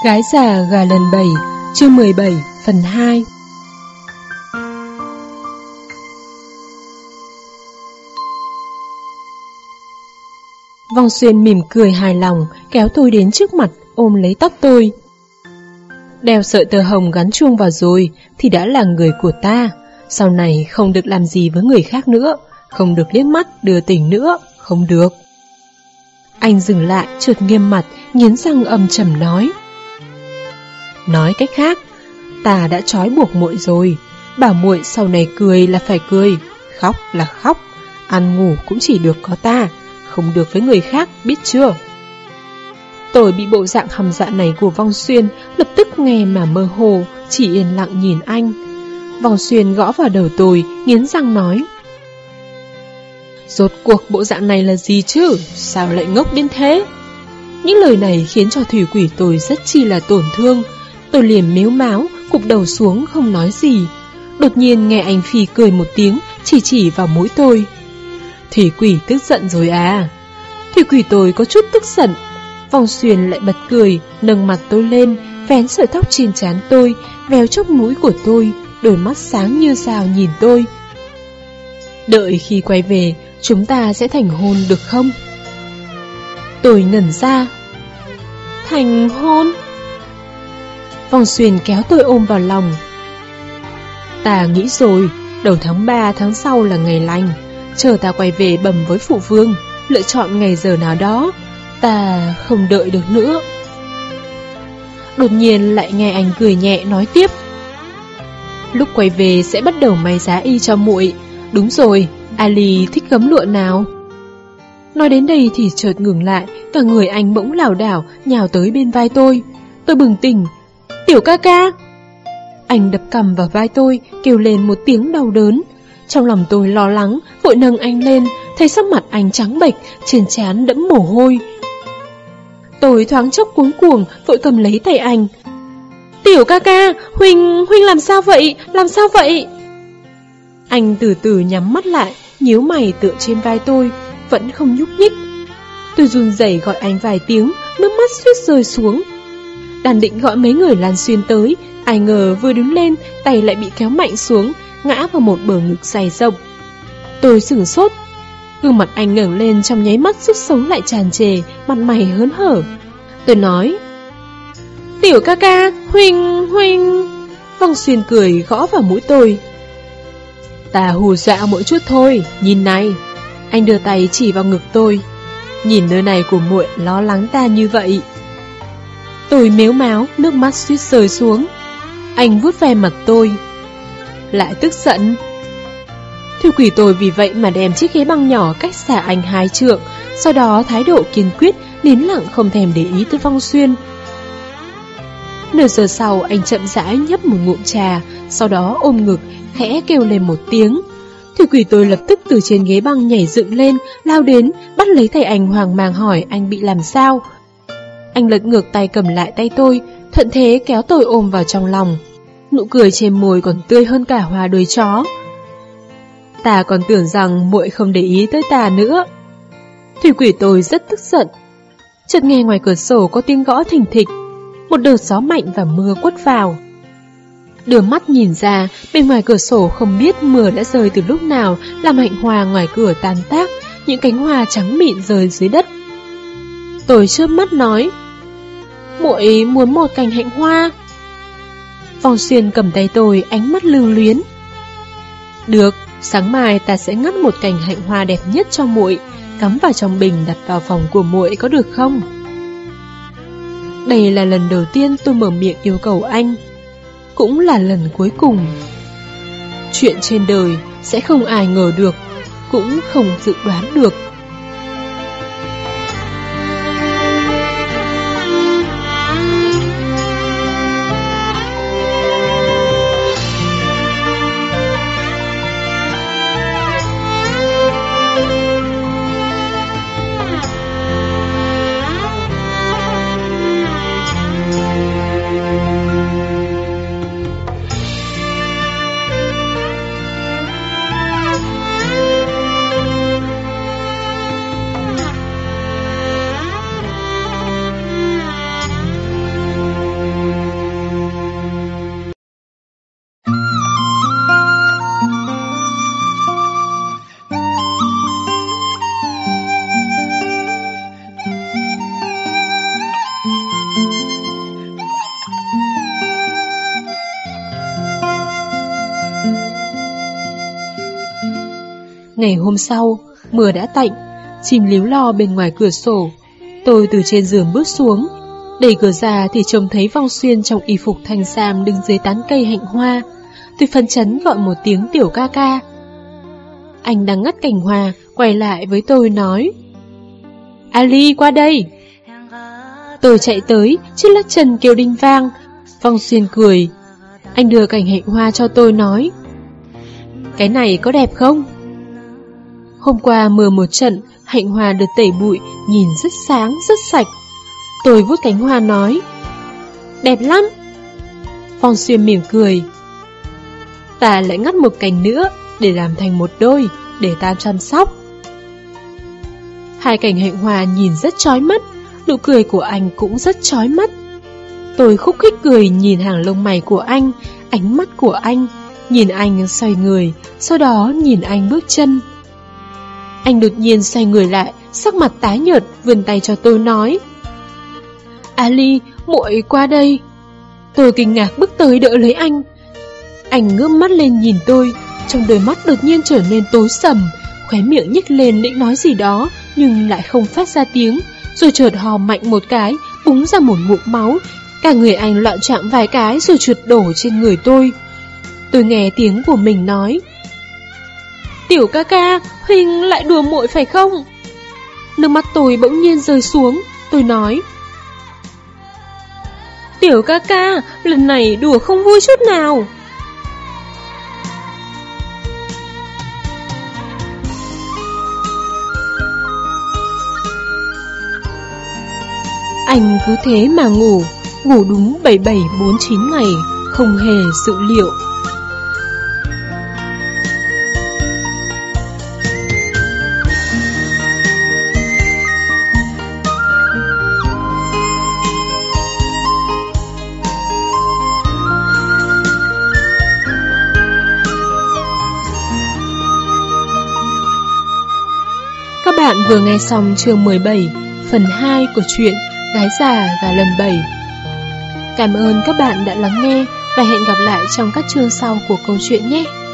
Gái già gà lần 7, chương 17, phần 2. Vong Xuyên mỉm cười hài lòng, kéo tôi đến trước mặt, ôm lấy tóc tôi. Đeo sợi tơ hồng gắn chuông vào rồi thì đã là người của ta. Sau này không được làm gì với người khác nữa, không được liếc mắt đưa tình nữa, không được. Anh dừng lại, chợt nghiêm mặt, nghiến răng âm trầm nói. Nói cách khác, ta đã trói buộc muội rồi, bảo muội sau này cười là phải cười, khóc là khóc, ăn ngủ cũng chỉ được có ta, không được với người khác, biết chưa? Tôi bị bộ dạng hầm dạ này của Vong Xuyên lập tức nghe mà mơ hồ, chỉ yên lặng nhìn anh. Vong Xuyên gõ vào đầu tôi, nghiến răng nói. Rốt cuộc bộ dạng này là gì chứ, sao lại ngốc đến thế? Những lời này khiến cho thủy quỷ tôi rất chi là tổn thương. Tôi liền mếu máo, cụp đầu xuống không nói gì. Đột nhiên nghe anh phì cười một tiếng, chỉ vào mũi tôi. Thủy quỷ tức giận rồi à? Thủy quỷ tôi có chút tức giận. Vong Xuyên lại bật cười, nâng mặt tôi lên, vén sợi tóc trên trán tôi, véo chóp mũi của tôi, đôi mắt sáng như sao nhìn tôi. Đợi khi quay về, chúng ta sẽ thành hôn được không? Tôi ngẩn ra. Thành hôn? Vong Xuyên kéo tôi ôm vào lòng. Ta nghĩ rồi, đầu tháng 3 tháng sau là ngày lành, chờ ta quay về bẩm với phụ vương, lựa chọn ngày giờ nào đó, ta không đợi được nữa. Đột nhiên lại nghe anh cười nhẹ nói tiếp. Lúc quay về sẽ bắt đầu may giá y cho muội. Đúng rồi, Ali thích gấm lụa nào? Nói đến đây thì chợt ngừng lại, cả người anh bỗng lảo đảo nhào tới bên vai tôi. Tôi bừng tỉnh. Tiểu ca ca! Anh đập cằm vào vai tôi, kêu lên một tiếng đau đớn. Trong lòng tôi lo lắng, vội nâng anh lên, thấy sắc mặt anh trắng bệch, trên trán đẫm mồ hôi. Tôi thoáng chốc cuống cuồng, vội cầm lấy tay anh. Tiểu ca ca, Huynh làm sao vậy? Làm sao vậy? Anh từ từ nhắm mắt lại, nhíu mày tựa trên vai tôi, vẫn không nhúc nhích. Tôi run rẩy gọi anh vài tiếng, nước mắt suýt rơi xuống. Đàn định gọi mấy người Lan Xuyên tới, ai ngờ vừa đứng lên, tay lại bị kéo mạnh xuống, ngã vào một bờ ngực dày rộng. Tôi sửng sốt. Gương mặt anh ngẩng lên trong nháy mắt, sức sống lại tràn trề, mặt mày hớn hở. Tôi nói. Tiểu ca ca, Huynh. Vong Xuyên cười gõ vào mũi tôi. Ta hù dọa mỗi chút thôi, nhìn này. Anh đưa tay chỉ vào ngực tôi. Nhìn nơi này của muội lo lắng ta như vậy. Tôi mếu máo, nước mắt suýt rơi xuống. Anh vuốt ve mặt tôi. Lại tức giận. Thủy quỷ tôi vì vậy mà đem chiếc ghế băng nhỏ cách xa anh 2 trượng, sau đó thái độ kiên quyết, nín lặng không thèm để ý tới Vong Xuyên. Nửa giờ sau anh chậm rãi nhấp một ngụm trà, sau đó ôm ngực, khẽ kêu lên một tiếng. Thủy quỷ tôi lập tức từ trên ghế băng nhảy dựng lên, lao đến, bắt lấy tay anh hoang mang hỏi anh bị làm sao. Anh lật ngược tay cầm lại tay tôi, thuận thế kéo tôi ôm vào trong lòng. Nụ cười trên môi còn tươi hơn cả hoa đuôi chó. Ta còn tưởng rằng muội không để ý tới ta nữa. Thủy quỷ tôi rất tức giận. Chợt nghe ngoài cửa sổ có tiếng gõ thình thịch. Một đợt gió mạnh và mưa quất vào. Đưa mắt nhìn ra, bên ngoài cửa sổ không biết mưa đã rơi từ lúc nào, làm hạnh hoa ngoài cửa tan tác, những cánh hoa trắng mịn rơi dưới đất. Tôi chớp mắt nói. Muội muốn một cành hạnh hoa. Vong Xuyên cầm tay tôi, ánh mắt lưu luyến. Được, sáng mai ta sẽ ngắt một cành hạnh hoa đẹp nhất cho muội, cắm vào trong bình đặt vào phòng của muội có được không? Đây là lần đầu tiên tôi mở miệng yêu cầu anh, cũng là lần cuối cùng. Chuyện trên đời sẽ không ai ngờ được, cũng không dự đoán được. Ngày hôm sau, mưa đã tạnh, chim líu lo bên ngoài cửa sổ. Tôi từ trên giường bước xuống, đẩy cửa ra thì trông thấy Vong Xuyên trong y phục thanh sam đứng dưới tán cây hạnh hoa. Tôi phấn chấn gọi một tiếng Tiểu ca ca. Anh đang ngắt cành hoa, quay lại với tôi nói: Ali, qua đây. Tôi chạy tới, chiếc lắc chân kêu đinh vang. Vong Xuyên cười. Anh đưa cành hạnh hoa cho tôi nói: Cái này có đẹp không? Hôm qua mưa một trận, hạnh hoa được tẩy bụi, nhìn rất sáng, rất sạch. Tôi vuốt cánh hoa nói: Đẹp lắm. Vong Xuyên mỉm cười. Ta lại ngắt một cành nữa để làm thành một đôi, để ta chăm sóc. Hai cành hạnh hoa nhìn rất chói mắt, nụ cười của anh cũng rất chói mắt. Tôi khúc khích cười nhìn hàng lông mày của anh, ánh mắt của anh, nhìn anh xoay người, sau đó nhìn anh bước chân. Anh đột nhiên xoay người lại, sắc mặt tái nhợt, vươn tay cho tôi nói: Ali, muội qua đây. Tôi kinh ngạc bước tới đỡ lấy anh. Anh ngước mắt lên nhìn tôi, trong đôi mắt đột nhiên trở nên tối sầm, khóe miệng nhếch lên định nói gì đó nhưng lại không phát ra tiếng, rồi chợt hò mạnh một cái, búng ra một ngụm máu. Cả người anh loạn choạng vài cái rồi trượt đổ trên người tôi. Tôi nghe tiếng của mình nói: Tiểu ca ca, Huynh lại đùa muội phải không? Nước mắt tôi bỗng nhiên rơi xuống. Tôi nói: Tiểu ca ca, lần này đùa không vui chút nào. Anh cứ thế mà ngủ đúng 7749 ngày, không hề dự liệu. Các bạn vừa nghe xong chương 17, phần 2 của truyện Gái già và lần 7. Cảm ơn các bạn đã lắng nghe và hẹn gặp lại trong các chương sau của câu chuyện nhé.